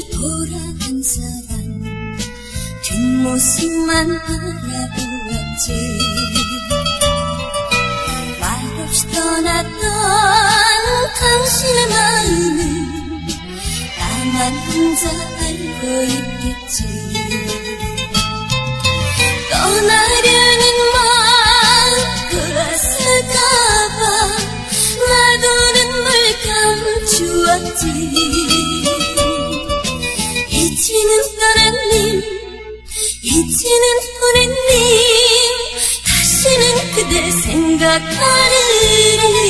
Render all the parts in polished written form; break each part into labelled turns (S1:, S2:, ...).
S1: 돌아간 사람 뒷모습만 바라보았지. 말없이 떠났던 당신의 마음을 나만 혼자 알고 있겠지. 떠나려는 마음 돌아설까봐 나도 눈물 감추었지. 이제는 떠난 님, 이제는 보낸 님, 다시는 그대 생각하느니.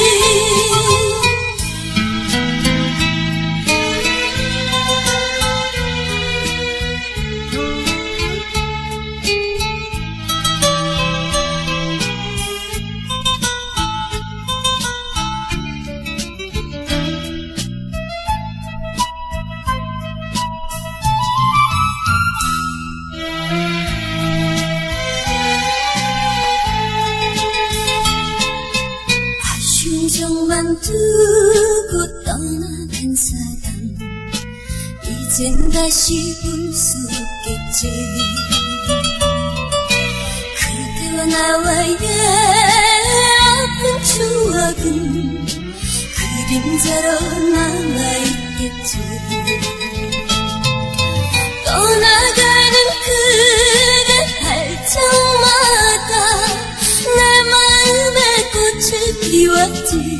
S1: 정만 두고 떠나간 사람 이젠 다시 볼 수 없겠지. 그대와 나와의 아픈 추억은 그림자로 남아있겠지. 떠나가는 그대 발자마다 내 마음에 꽃을 피웠지.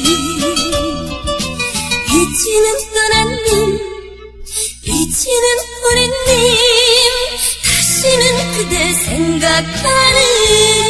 S1: 이제는 떠난 님, 이제는 보낸 님, 다시는 그대 생각하는